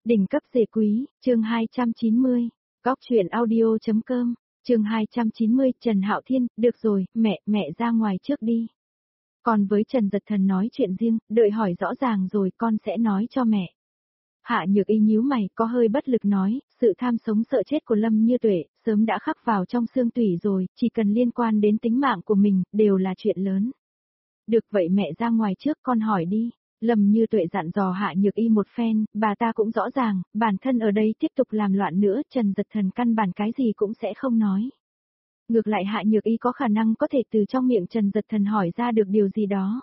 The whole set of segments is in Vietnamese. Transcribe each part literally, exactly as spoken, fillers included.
Đỉnh cấp rể quý, chương hai trăm chín mươi. Góc truyện audio.com, chương hai trăm chín mươi, Trần Hạo Thiên, được rồi, mẹ, mẹ ra ngoài trước đi. Còn với Trần Giật Thần nói chuyện riêng, đợi hỏi rõ ràng rồi con sẽ nói cho mẹ. Hạ Nhược Y nhíu mày, có hơi bất lực nói, sự tham sống sợ chết của Lâm Như Tuệ, sớm đã khắc vào trong xương tủy rồi, chỉ cần liên quan đến tính mạng của mình, đều là chuyện lớn. Được vậy mẹ ra ngoài trước con hỏi đi. Lâm Như Tuệ dặn dò Hạ Nhược Y một phen, bà ta cũng rõ ràng, bản thân ở đây tiếp tục làm loạn nữa, Trần Giật Thần căn bản cái gì cũng sẽ không nói. Ngược lại Hạ Nhược Y có khả năng có thể từ trong miệng Trần Giật Thần hỏi ra được điều gì đó.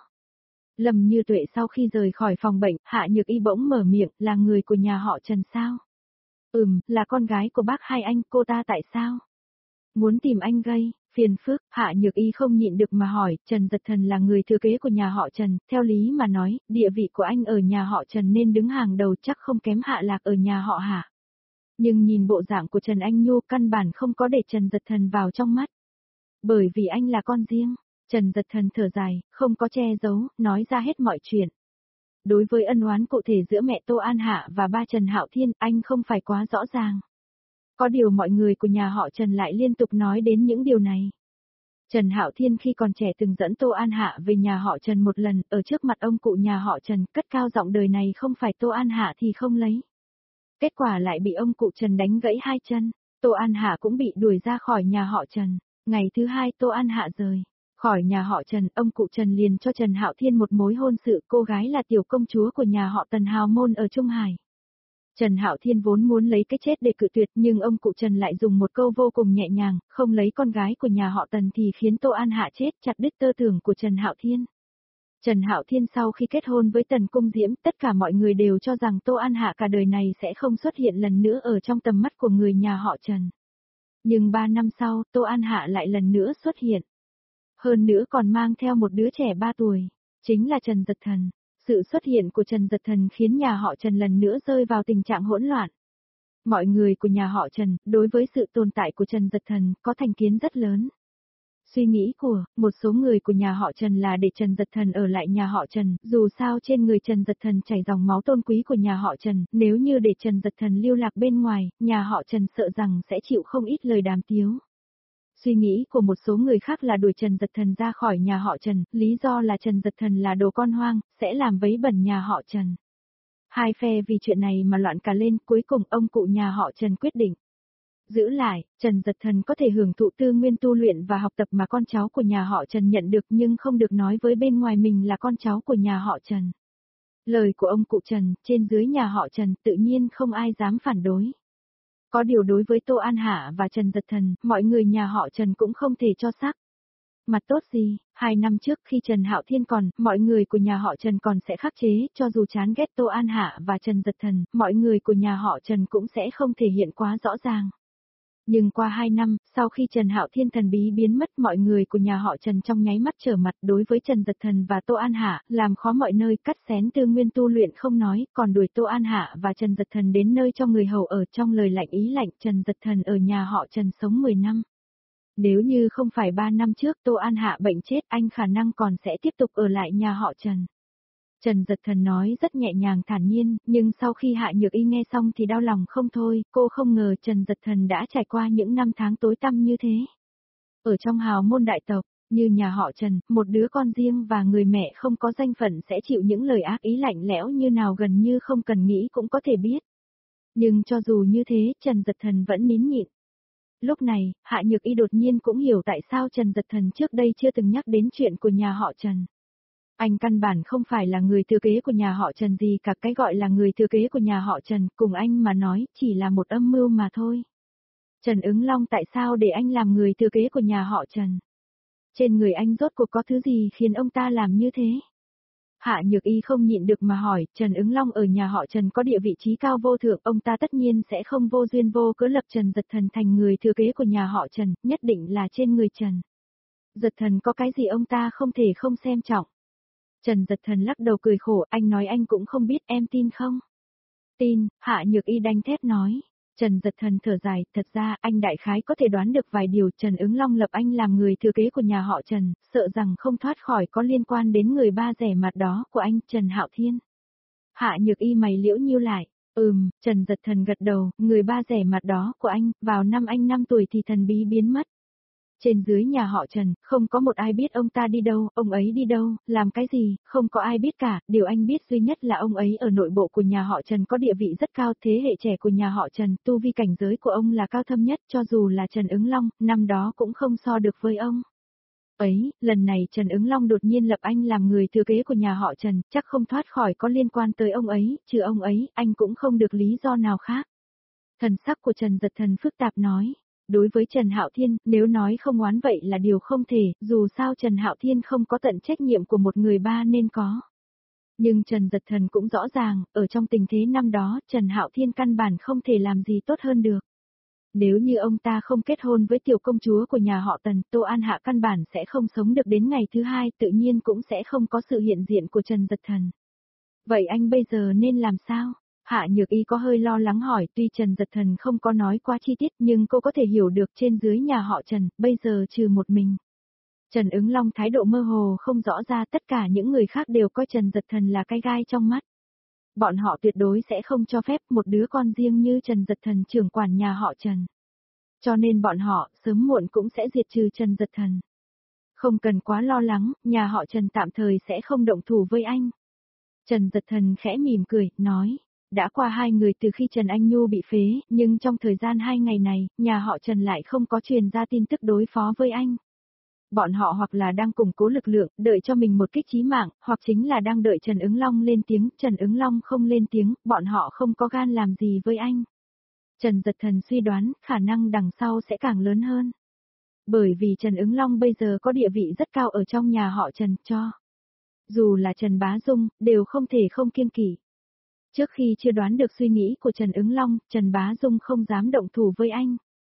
Lâm Như Tuệ sau khi rời khỏi phòng bệnh, Hạ Nhược Y bỗng mở miệng, là người của nhà họ Trần sao? Ừm, là con gái của bác hai anh, cô ta tại sao? Muốn tìm anh gây, phiền phức, Hạ Nhược Y không nhịn được mà hỏi, Trần Giật Thần là người thừa kế của nhà họ Trần, theo lý mà nói, địa vị của anh ở nhà họ Trần nên đứng hàng đầu chắc không kém Hạ Lạc ở nhà họ Hạ. Nhưng nhìn bộ dạng của Trần Anh Nhu căn bản không có để Trần Giật Thần vào trong mắt. Bởi vì anh là con riêng, Trần Giật Thần thở dài, không có che giấu, nói ra hết mọi chuyện. Đối với ân oán cụ thể giữa mẹ Tô An Hạ và ba Trần Hạo Thiên, anh không phải quá rõ ràng. Có điều mọi người của nhà họ Trần lại liên tục nói đến những điều này. Trần Hạo Thiên khi còn trẻ từng dẫn Tô An Hạ về nhà họ Trần một lần, ở trước mặt ông cụ nhà họ Trần, cất cao giọng đời này không phải Tô An Hạ thì không lấy. Kết quả lại bị ông cụ Trần đánh gãy hai chân, Tô An Hạ cũng bị đuổi ra khỏi nhà họ Trần. Ngày thứ hai Tô An Hạ rời khỏi nhà họ Trần, ông cụ Trần liền cho Trần Hạo Thiên một mối hôn sự, cô gái là tiểu công chúa của nhà họ Tần hào môn ở Trung Hải. Trần Hạo Thiên vốn muốn lấy cái chết để cự tuyệt nhưng ông cụ Trần lại dùng một câu vô cùng nhẹ nhàng, không lấy con gái của nhà họ Tần thì khiến Tô An Hạ chết, chặt đứt tơ tưởng của Trần Hạo Thiên. Trần Hạo Thiên sau khi kết hôn với Tần Cung Diễm, tất cả mọi người đều cho rằng Tô An Hạ cả đời này sẽ không xuất hiện lần nữa ở trong tầm mắt của người nhà họ Trần. Nhưng ba năm sau, Tô An Hạ lại lần nữa xuất hiện. Hơn nữa còn mang theo một đứa trẻ ba tuổi, chính là Trần Giật Thần. Sự xuất hiện của Trần Giật Thần khiến nhà họ Trần lần nữa rơi vào tình trạng hỗn loạn. Mọi người của nhà họ Trần, đối với sự tồn tại của Trần Giật Thần, có thành kiến rất lớn. Suy nghĩ của một số người của nhà họ Trần là để Trần Giật Thần ở lại nhà họ Trần, dù sao trên người Trần Giật Thần chảy dòng máu tôn quý của nhà họ Trần, nếu như để Trần Giật Thần lưu lạc bên ngoài, nhà họ Trần sợ rằng sẽ chịu không ít lời đàm tiếu. Suy nghĩ của một số người khác là đuổi Trần Giật Thần ra khỏi nhà họ Trần, lý do là Trần Giật Thần là đồ con hoang, sẽ làm vấy bẩn nhà họ Trần. Hai phe vì chuyện này mà loạn cả lên, cuối cùng ông cụ nhà họ Trần quyết định giữ lại, Trần Giật Thần có thể hưởng thụ tư nguyên tu luyện và học tập mà con cháu của nhà họ Trần nhận được nhưng không được nói với bên ngoài mình là con cháu của nhà họ Trần. Lời của ông cụ Trần, trên dưới nhà họ Trần tự nhiên không ai dám phản đối. Có điều đối với Tô An Hạ và Trần Giật Thần, mọi người nhà họ Trần cũng không thể cho sắc mặt tốt gì. Hai năm trước khi Trần Hạo Thiên còn, mọi người của nhà họ Trần còn sẽ khắc chế, cho dù chán ghét Tô An Hạ và Trần Giật Thần, mọi người của nhà họ Trần cũng sẽ không thể hiện quá rõ ràng. Nhưng qua hai năm, sau khi Trần Hạo Thiên thần bí biến mất, mọi người của nhà họ Trần trong nháy mắt trở mặt đối với Trần Giật Thần và Tô An Hạ, làm khó mọi nơi, cắt xén tư nguyên tu luyện không nói, còn đuổi Tô An Hạ và Trần Giật Thần đến nơi cho người hầu ở, trong lời lạnh ý lạnh. Trần Giật Thần ở nhà họ Trần sống mười năm. Nếu như không phải ba năm trước Tô An Hạ bệnh chết, anh khả năng còn sẽ tiếp tục ở lại nhà họ Trần. Trần Giật Thần nói rất nhẹ nhàng thản nhiên, nhưng sau khi Hạ Nhược Y nghe xong thì đau lòng không thôi, cô không ngờ Trần Giật Thần đã trải qua những năm tháng tối tăm như thế. Ở trong hào môn đại tộc, như nhà họ Trần, một đứa con riêng và người mẹ không có danh phận sẽ chịu những lời ác ý lạnh lẽo như nào gần như không cần nghĩ cũng có thể biết. Nhưng cho dù như thế, Trần Giật Thần vẫn nín nhịn. Lúc này, Hạ Nhược Y đột nhiên cũng hiểu tại sao Trần Giật Thần trước đây chưa từng nhắc đến chuyện của nhà họ Trần. Anh căn bản không phải là người thừa kế của nhà họ Trần gì cả, cái gọi là người thừa kế của nhà họ Trần, cùng anh mà nói, chỉ là một âm mưu mà thôi. Trần Ứng Long tại sao để anh làm người thừa kế của nhà họ Trần? Trên người anh rốt cuộc có thứ gì khiến ông ta làm như thế? Hạ Nhược Y không nhịn được mà hỏi, Trần Ứng Long ở nhà họ Trần có địa vị trí cao vô thượng, ông ta tất nhiên sẽ không vô duyên vô cớ lập Trần Giật Thần thành người thừa kế của nhà họ Trần, nhất định là trên người Trần Giật Thần có cái gì ông ta không thể không xem trọng. Trần Giật Thần lắc đầu cười khổ, anh nói anh cũng không biết, em tin không? Tin, Hạ Nhược Y đanh thép nói. Trần Giật Thần thở dài, thật ra anh đại khái có thể đoán được vài điều. Trần Ứng Long lập anh làm người thừa kế của nhà họ Trần, sợ rằng không thoát khỏi có liên quan đến người ba rẻ mặt đó của anh, Trần Hạo Thiên. Hạ Nhược Y mày liễu nhíu lại, Ừm, Trần Giật Thần gật đầu, người ba rẻ mặt đó của anh, vào năm anh năm tuổi thì thần bí biến mất. Trên dưới nhà họ Trần, không có một ai biết ông ta đi đâu, ông ấy đi đâu, làm cái gì, không có ai biết cả, điều anh biết duy nhất là ông ấy ở nội bộ của nhà họ Trần có địa vị rất cao, thế hệ trẻ của nhà họ Trần, tu vi cảnh giới của ông là cao thâm nhất, cho dù là Trần Ứng Long, năm đó cũng không so được với ông. Ấy, lần này Trần Ứng Long đột nhiên lập anh làm người thừa kế của nhà họ Trần, chắc không thoát khỏi có liên quan tới ông ấy, trừ ông ấy, anh cũng không được lý do nào khác. Thần sắc của Trần Giật Thần phức tạp nói. Đối với Trần Hạo Thiên, nếu nói không oán vậy là điều không thể, dù sao Trần Hạo Thiên không có tận trách nhiệm của một người ba nên có. Nhưng Trần Giật Thần cũng rõ ràng, ở trong tình thế năm đó, Trần Hạo Thiên căn bản không thể làm gì tốt hơn được. Nếu như ông ta không kết hôn với tiểu công chúa của nhà họ Tần, Tô An Hạ căn bản sẽ không sống được đến ngày thứ hai, tự nhiên cũng sẽ không có sự hiện diện của Trần Giật Thần. Vậy anh bây giờ nên làm sao? Hạ Nhược Y có hơi lo lắng hỏi, tuy Trần Giật Thần không có nói quá chi tiết nhưng cô có thể hiểu được trên dưới nhà họ Trần, bây giờ trừ một mình. Trần Ứng Long thái độ mơ hồ không rõ ra, tất cả những người khác đều coi Trần Giật Thần là cái gai trong mắt. Bọn họ tuyệt đối sẽ không cho phép một đứa con riêng như Trần Giật Thần trưởng quản nhà họ Trần. Cho nên bọn họ, sớm muộn cũng sẽ diệt trừ Trần Giật Thần. Không cần quá lo lắng, nhà họ Trần tạm thời sẽ không động thủ với anh. Trần Giật Thần khẽ mỉm cười, nói. Đã qua hai người từ khi Trần Anh Nhu bị phế, nhưng trong thời gian hai ngày này, nhà họ Trần lại không có truyền ra tin tức đối phó với anh. Bọn họ hoặc là đang củng cố lực lượng, đợi cho mình một kích chí mạng, hoặc chính là đang đợi Trần Ứng Long lên tiếng, Trần Ứng Long không lên tiếng, bọn họ không có gan làm gì với anh. Trần Giật Thần suy đoán, khả năng đằng sau sẽ càng lớn hơn. Bởi vì Trần Ứng Long bây giờ có địa vị rất cao ở trong nhà họ Trần, cho. Dù là Trần Bá Dung, đều không thể không kiêng kỵ. Trước khi chưa đoán được suy nghĩ của Trần Ứng Long, Trần Bá Dung không dám động thủ với anh.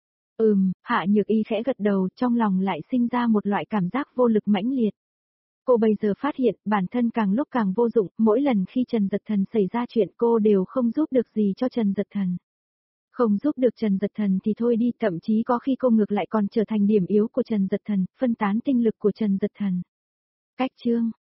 Ừm, Hạ Nhược Y khẽ gật đầu, trong lòng lại sinh ra một loại cảm giác vô lực mãnh liệt. Cô bây giờ phát hiện bản thân càng lúc càng vô dụng, mỗi lần khi Trần Giật Thần xảy ra chuyện cô đều không giúp được gì cho Trần Giật Thần. Không giúp được Trần Giật Thần thì thôi đi, thậm chí có khi cô ngược lại còn trở thành điểm yếu của Trần Giật Thần, phân tán tinh lực của Trần Giật Thần. Cách chương